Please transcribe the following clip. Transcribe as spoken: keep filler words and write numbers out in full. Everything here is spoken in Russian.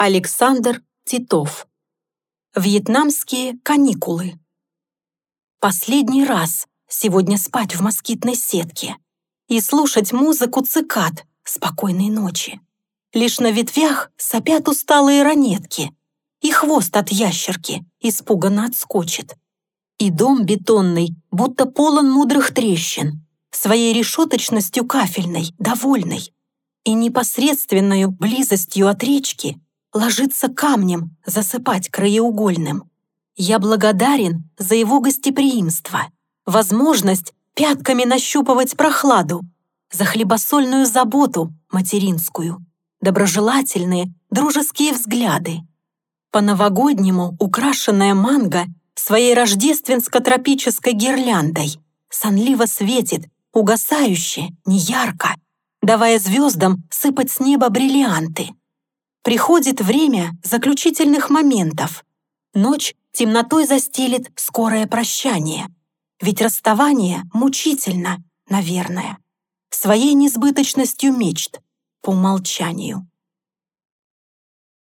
Александр Титов. Вьетнамские каникулы. Последний раз сегодня спать в москитной сетке и слушать музыку цикад спокойной ночи. Лишь на ветвях сопят усталые ранетки, и хвост от ящерки испуганно отскочит. И дом бетонный, будто полон мудрых трещин, своей решеточностью кафельной, довольной, и непосредственною близостью от речки ложится камнем засыпать краеугольным. Я благодарен за его гостеприимство, возможность пятками нащупывать прохладу, за хлебосольную заботу материнскую, доброжелательные дружеские взгляды. По-новогоднему украшенная манго своей рождественско-тропической гирляндой сонливо светит, угасающе, неярко, давая звездам сыпать с неба бриллианты. Приходит время заключительных моментов. Ночь темнотой застелит скорое прощание. Ведь расставание мучительно, наверное, своей несбыточностью мечт по умолчанию.